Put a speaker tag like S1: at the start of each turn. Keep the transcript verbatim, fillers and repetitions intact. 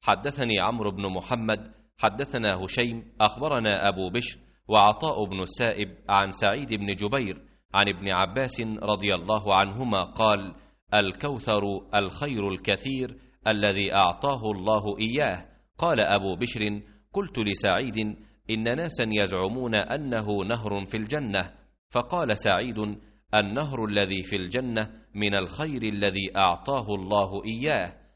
S1: حدثني عمرو بن محمد حدثنا هشيم أخبرنا أبو بشر وعطاء بن السائب عن سعيد بن جبير عن ابن عباس رضي الله عنهما قال: الكوثر الخير الكثير الذي أعطاه الله إياه. قال أبو بشر: قلت لسعيد: إن ناسا يزعمون أنه نهر في الجنة. فقال سعيد: النهر الذي في الجنة من الخير الذي أعطاه الله إياه.